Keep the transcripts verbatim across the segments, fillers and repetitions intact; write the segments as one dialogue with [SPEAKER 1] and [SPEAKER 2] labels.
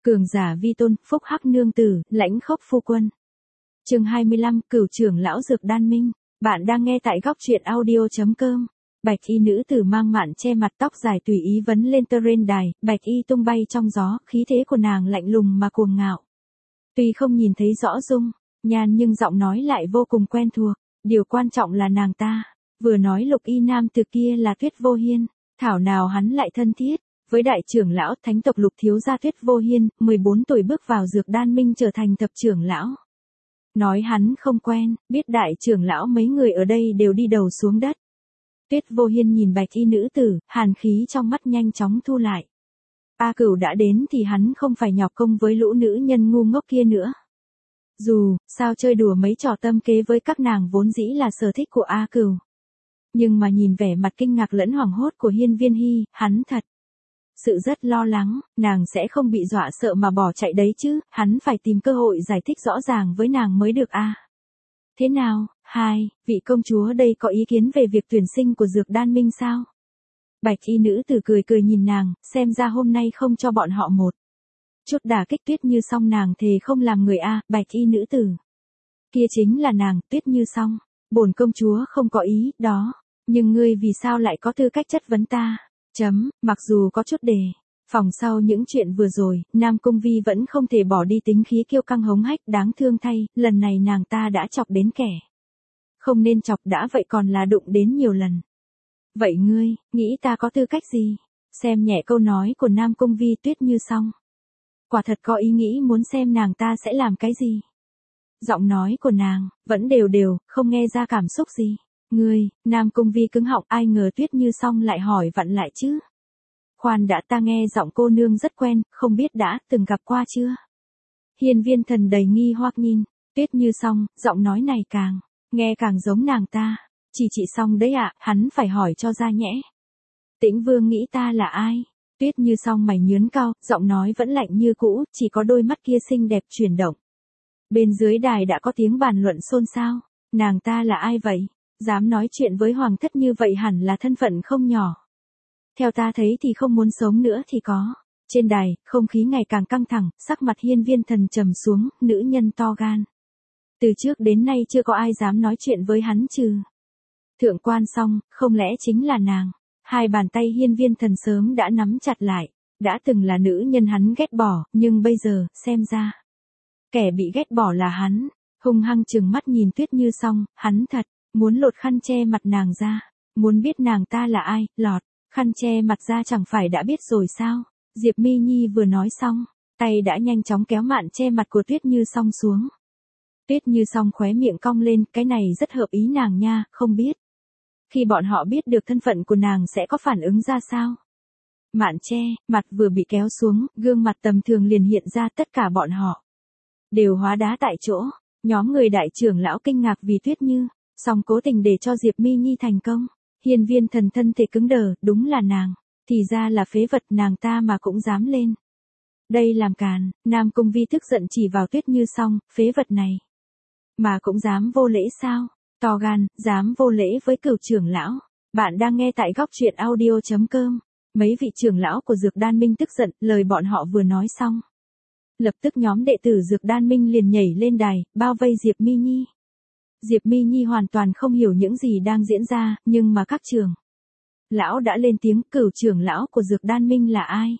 [SPEAKER 1] Cường giả vi tôn, phúc hắc nương tử, lãnh khốc phu quân. Chương hai mươi lăm, Cửu trưởng lão dược đan minh. Bạn đang nghe tại góc truyện audio.com. Bạch y nữ tử mang mạn che mặt, tóc dài tùy ý vấn lên tơ rên đài, bạch y tung bay trong gió, khí thế của nàng lạnh lùng mà cuồng ngạo. Tuy không nhìn thấy rõ dung nhan nhưng giọng nói lại vô cùng quen thuộc. Điều quan trọng là nàng ta vừa nói lục y nam từ kia là Tuyết Vô Hiên, thảo nào hắn lại thân thiết với đại trưởng lão thánh tộc Lục thiếu gia Tuyết Vô Hiên, mười bốn tuổi bước vào dược đan minh trở thành thập trưởng lão. Nói hắn không quen, biết đại trưởng lão mấy người ở đây đều đi đầu xuống đất. Tuyết Vô Hiên nhìn bạch y nữ tử, hàn khí trong mắt nhanh chóng thu lại. A Cửu đã đến thì hắn không phải nhọc công với lũ nữ nhân ngu ngốc kia nữa. Dù sao chơi đùa mấy trò tâm kế với các nàng vốn dĩ là sở thích của A Cửu. Nhưng mà nhìn vẻ mặt kinh ngạc lẫn hoảng hốt của Hiên Viên Hy, hắn thật sự rất lo lắng, nàng sẽ không bị dọa sợ mà bỏ chạy đấy chứ, hắn phải tìm cơ hội giải thích rõ ràng với nàng mới được a. À. Thế nào, hai, vị công chúa đây có ý kiến về việc tuyển sinh của dược đan minh sao? Bạch y nữ tử cười cười nhìn nàng, xem ra hôm nay không cho bọn họ một chút đả kích. Tuyết Như Song nàng thề không làm người a. À, bạch y nữ tử kia chính là nàng, Tuyết Như Song. Bổn công chúa không có ý đó, nhưng ngươi vì sao lại có tư cách chất vấn ta? Chấm, mặc dù có chút đề phòng sau những chuyện vừa rồi, Nam Cung Vi vẫn không thể bỏ đi tính khí kiêu căng hống hách, đáng thương thay, lần này nàng ta đã chọc đến kẻ không nên chọc đã vậy còn là đụng đến nhiều lần. Vậy ngươi, nghĩ ta có tư cách gì? Xem nhẹ câu nói của Nam Cung Vi. Tuyết Như Song quả thật có ý nghĩ muốn xem nàng ta sẽ làm cái gì. Giọng nói của nàng vẫn đều đều, không nghe ra cảm xúc gì. Ngươi, Nam Cung Vi cứng họng, ai ngờ Tuyết Như Song lại hỏi vặn lại chứ. Khoan đã, ta nghe giọng cô nương rất quen, không biết đã từng gặp qua chưa? Hiên Viên Thần đầy nghi hoặc nhìn Tuyết Như Song, giọng nói này càng nghe càng giống nàng ta. Chỉ chị Song đấy ạ, à, hắn phải hỏi cho ra nhẽ. Tĩnh Vương nghĩ ta là ai? Tuyết Như Song mày nhướn cao, giọng nói vẫn lạnh như cũ, chỉ có đôi mắt kia xinh đẹp chuyển động. Bên dưới đài đã có tiếng bàn luận xôn xao. Nàng ta là ai vậy? Dám nói chuyện với hoàng thất như vậy hẳn là thân phận không nhỏ. Theo ta thấy thì không muốn sống nữa thì có. Trên đài, không khí ngày càng căng thẳng, sắc mặt Hiên Viên Thần trầm xuống, nữ nhân to gan. Từ trước đến nay chưa có ai dám nói chuyện với hắn trừ Thượng Quan Song, không lẽ chính là nàng? Hai bàn tay Hiên Viên Thần sớm đã nắm chặt lại, đã từng là nữ nhân hắn ghét bỏ, nhưng bây giờ, xem ra kẻ bị ghét bỏ là hắn. Hung hăng trừng mắt nhìn Tuyết Như Song, hắn thật muốn lột khăn che mặt nàng ra. Muốn biết nàng ta là ai, lọt khăn che mặt ra chẳng phải đã biết rồi sao? Diệp Mi Nhi vừa nói xong, tay đã nhanh chóng kéo mạn che mặt của Tuyết Như Song xuống. Tuyết Như Song khóe miệng cong lên, cái này rất hợp ý nàng nha, không biết khi bọn họ biết được thân phận của nàng sẽ có phản ứng ra sao? Mạn che mặt vừa bị kéo xuống, gương mặt tầm thường liền hiện ra, tất cả bọn họ đều hóa đá tại chỗ. Nhóm người đại trưởng lão kinh ngạc vì Tuyết Như Song cố tình để cho Diệp Mi Nhi thành công. Hiên Viên Thần thân thể cứng đờ, đúng là nàng, thì ra là phế vật, nàng ta mà cũng dám lên đây làm càn. Nam Cung Vi tức giận chỉ vào Tuyết Như Song, phế vật này mà cũng dám vô lễ sao? To gan, dám vô lễ với cửu trưởng lão. Bạn đang nghe tại góc truyện audio.com. Mấy vị trưởng lão của dược đan minh tức giận, lời bọn họ vừa nói xong, lập tức nhóm đệ tử dược đan minh liền nhảy lên đài, bao vây Diệp Mi Nhi. Diệp Mi Nhi hoàn toàn không hiểu những gì đang diễn ra, nhưng mà các trưởng lão đã lên tiếng. Cửu trưởng lão của dược đan minh là ai?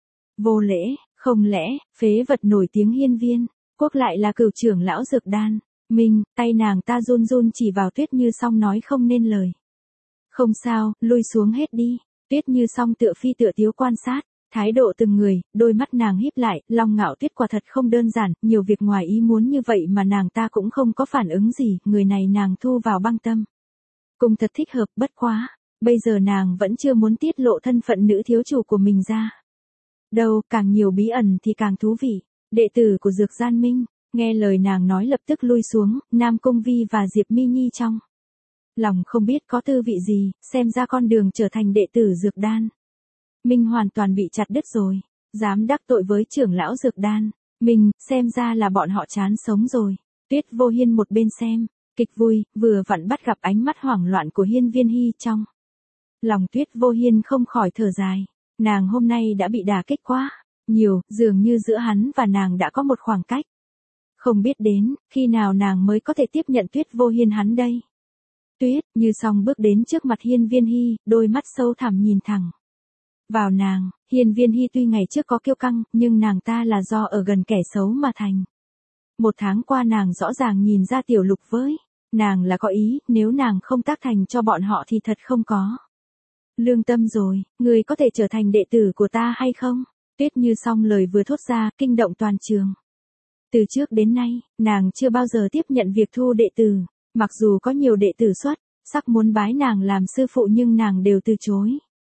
[SPEAKER 1] Vô lễ, không lẽ, phế vật nổi tiếng Hiên Viên Quốc lại là cửu trưởng lão dược đan minh? Tay nàng ta run run chỉ vào Tuyết Như Song nói không nên lời. Không sao, lui xuống hết đi. Tuyết Như Song tựa phi tựa tiếu quan sát thái độ từng người, đôi mắt nàng híp lại, Long Ngạo Tuyết quả thật không đơn giản, nhiều việc ngoài ý muốn như vậy mà nàng ta cũng không có phản ứng gì, người này nàng thu vào băng tâm cùng thật thích hợp. Bất quá bây giờ nàng vẫn chưa muốn tiết lộ thân phận nữ thiếu chủ của mình ra. Đâu, càng nhiều bí ẩn thì càng thú vị. Đệ tử của dược gian minh nghe lời nàng nói lập tức lui xuống. Nam Cung Vi và Diệp Mi Nhi trong lòng không biết có tư vị gì, xem ra con đường trở thành đệ tử dược đan minh hoàn toàn bị chặt đứt rồi. Dám đắc tội với trưởng lão dược đan minh, xem ra là bọn họ chán sống rồi. Tuyết Vô Hiên một bên xem kịch vui, vừa vặn bắt gặp ánh mắt hoảng loạn của Hiên Viên Hy. Trong lòng Tuyết Vô Hiên không khỏi thở dài, nàng hôm nay đã bị đả kích quá. nhiều, dường như giữa hắn và nàng đã có một khoảng cách. Không biết đến, khi nào nàng mới có thể tiếp nhận Tuyết Vô Hiên hắn đây. Tuyết Như Song bước đến trước mặt Hiên Viên Hy, đôi mắt sâu thẳm nhìn thẳng vào nàng. Hiên Viên Hy tuy ngày trước có kiêu căng, nhưng nàng ta là do ở gần kẻ xấu mà thành. Một tháng qua nàng rõ ràng nhìn ra Tiểu Lục với nàng là có ý, nếu nàng không tác thành cho bọn họ thì thật không có lương tâm rồi. Người có thể trở thành đệ tử của ta hay không? Tuyết Như Song lời vừa thốt ra, kinh động toàn trường. Từ trước đến nay, nàng chưa bao giờ tiếp nhận việc thu đệ tử, mặc dù có nhiều đệ tử xuất sắc muốn bái nàng làm sư phụ nhưng nàng đều từ chối.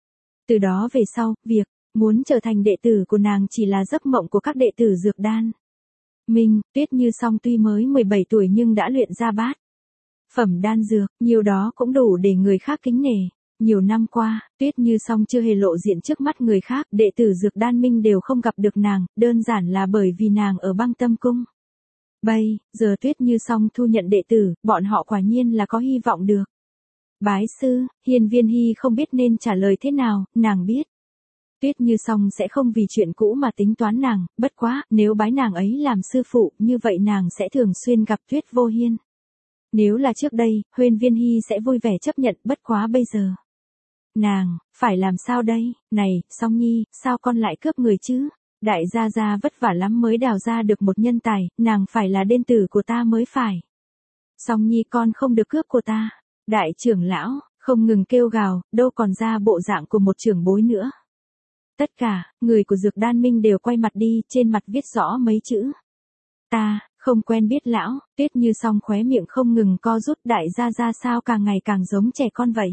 [SPEAKER 1] Từ đó về sau, việc muốn trở thành đệ tử của nàng chỉ là giấc mộng của các đệ tử Dược Đan Minh. Tuyết Như Song tuy mới mười bảy tuổi nhưng đã luyện ra bát phẩm đan dược, nhiều đó cũng đủ để người khác kính nể. Nhiều năm qua, Tuyết Như Song chưa hề lộ diện trước mắt người khác, đệ tử Dược Đan Minh đều không gặp được nàng, đơn giản là bởi vì nàng ở Băng Tâm Cung. Bây giờ Tuyết Như Song thu nhận đệ tử, bọn họ quả nhiên là có hy vọng được bái sư. Hiên Viên Hy không biết nên trả lời thế nào, nàng biết Tuyết Như Song sẽ không vì chuyện cũ mà tính toán nàng, bất quá, nếu bái nàng ấy làm sư phụ, như vậy nàng sẽ thường xuyên gặp Tuyết Vô Hiên. Nếu là trước đây, Hiên Viên Hy sẽ vui vẻ chấp nhận, bất quá bây giờ. Nàng, phải làm sao đây? Này, Song Nhi, sao con lại cướp người chứ? Đại gia gia vất vả lắm mới đào ra được một nhân tài, nàng phải là đên tử của ta mới phải. Song Nhi con không được cướp của ta. Đại trưởng lão, không ngừng kêu gào, đâu còn ra bộ dạng của một trưởng bối nữa. Tất cả, người của Dược Đan Minh đều quay mặt đi, trên mặt viết rõ mấy chữ. Ta, không quen biết lão. Tuyết Như Song khóe miệng không ngừng co rút, đại gia gia sao càng ngày càng giống trẻ con vậy.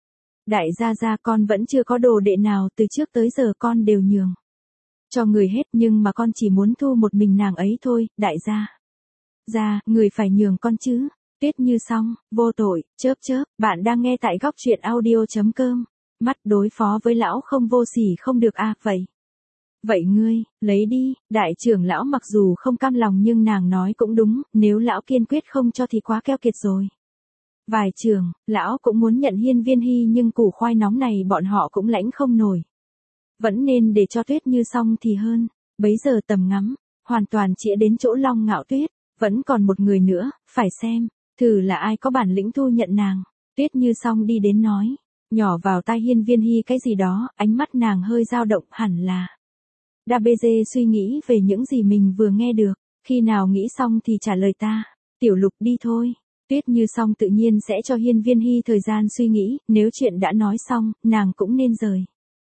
[SPEAKER 1] Đại gia gia con vẫn chưa có đồ đệ nào, từ trước tới giờ con đều nhường cho người hết, nhưng mà con chỉ muốn thu một mình nàng ấy thôi. Đại gia gia, người phải nhường con chứ. Tuyết Như Song, vô tội, chớp chớp, bạn đang nghe tại góc truyện audio chấm com. Mắt đối phó với lão không vô sỉ không được à, vậy. Vậy ngươi, lấy đi. Đại trưởng lão mặc dù không cam lòng nhưng nàng nói cũng đúng, nếu lão kiên quyết không cho thì quá keo kiệt rồi. Vài trường, lão cũng muốn nhận Hiên Viên Hy nhưng củ khoai nóng này bọn họ cũng lãnh không nổi. Vẫn nên để cho Tuyết Như Song thì hơn. Bấy giờ tầm ngắm, hoàn toàn chĩa đến chỗ Long Ngạo Tuyết, vẫn còn một người nữa, phải xem, thử là ai có bản lĩnh thu nhận nàng. Tuyết Như Song đi đến nói, nhỏ vào tai Hiên Viên Hy cái gì đó, ánh mắt nàng hơi dao động, hẳn là đa bê dê suy nghĩ về những gì mình vừa nghe được, khi nào nghĩ xong thì trả lời ta. Tiểu Lục đi thôi. Tuyết Như Song tự nhiên sẽ cho Hiên Viên Hy thời gian suy nghĩ, nếu chuyện đã nói xong, nàng cũng nên rời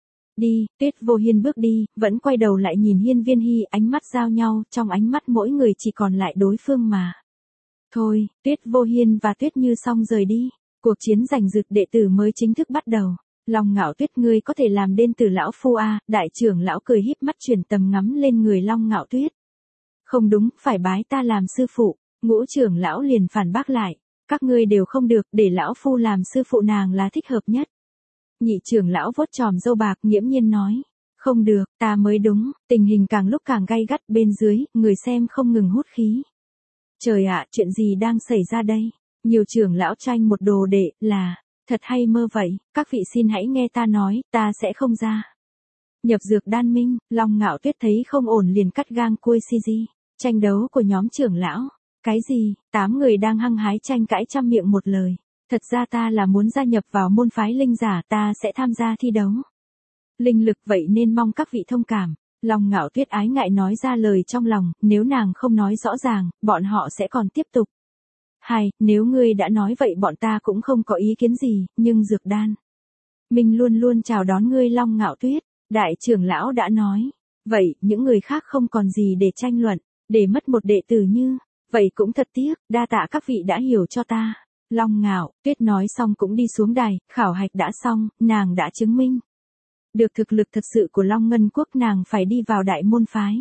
[SPEAKER 1] đi. Tuyết Vô Hiên bước đi, vẫn quay đầu lại nhìn Hiên Viên Hy, ánh mắt giao nhau, trong ánh mắt mỗi người chỉ còn lại đối phương mà. Thôi, Tuyết Vô Hiên và Tuyết Như Song rời đi. Cuộc chiến giành giật đệ tử mới chính thức bắt đầu. Long Ngạo Tuyết, ngươi có thể làm đên tử lão phu à? Đại trưởng lão cười híp mắt chuyển tầm ngắm lên người Long Ngạo Tuyết. Không đúng, phải bái ta làm sư phụ. Ngũ trưởng lão liền phản bác lại, các ngươi đều không được, để lão phu làm sư phụ nàng là thích hợp nhất. Nhị trưởng lão vuốt chòm râu bạc nghiễm nhiên nói, không được, ta mới đúng. Tình hình càng lúc càng gay gắt bên dưới, người xem không ngừng hút khí. Trời ạ, chuyện gì đang xảy ra đây? Nhiều trưởng lão tranh một đồ đệ, là thật hay mơ vậy? Các vị xin hãy nghe ta nói, ta sẽ không ra nhập Dược Đan Minh. Long Ngạo Tuyết thấy không ổn liền cắt gang cui xê giê. Tranh đấu của nhóm trưởng lão. Cái gì? Tám người đang hăng hái tranh cãi trăm miệng một lời. Thật ra ta là muốn gia nhập vào môn phái linh giả, ta sẽ tham gia thi đấu linh lực, vậy nên mong các vị thông cảm. Long Ngạo Tuyết ái ngại nói ra lời trong lòng, nếu nàng không nói rõ ràng, bọn họ sẽ còn tiếp tục. Hay, nếu ngươi đã nói vậy bọn ta cũng không có ý kiến gì, nhưng Dược Đan Minh luôn luôn chào đón ngươi Long Ngạo Tuyết. Đại trưởng lão đã nói. Vậy, những người khác không còn gì để tranh luận, để mất một đệ tử như vậy cũng thật tiếc, đa tạ các vị đã hiểu cho ta. Long Ngạo Tuyết nói xong cũng đi xuống đài, khảo hạch đã xong, nàng đã chứng minh được thực lực thật sự của Long Ngân Quốc, nàng phải đi vào đại môn phái.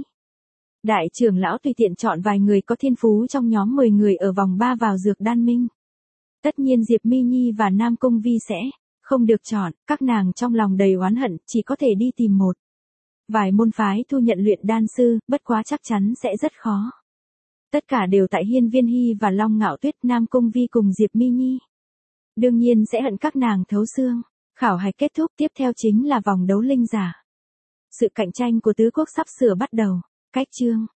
[SPEAKER 1] Đại trưởng lão tùy tiện chọn vài người có thiên phú trong nhóm mười người ở vòng ba vào Dược Đan Minh. Tất nhiên Diệp Mi Nhi và Nam Cung Vi sẽ không được chọn, các nàng trong lòng đầy oán hận, chỉ có thể đi tìm một vài môn phái thu nhận luyện đan sư, bất quá chắc chắn sẽ rất khó. Tất cả đều tại Hiên Viên Hy và Long Ngạo Tuyết, Nam Cung Vi cùng Diệp Mi Nhi. Đương nhiên sẽ hận các nàng thấu xương. Khảo hạch kết thúc, tiếp theo chính là vòng đấu linh giả. sự cạnh tranh của tứ quốc sắp sửa bắt đầu. Cách chương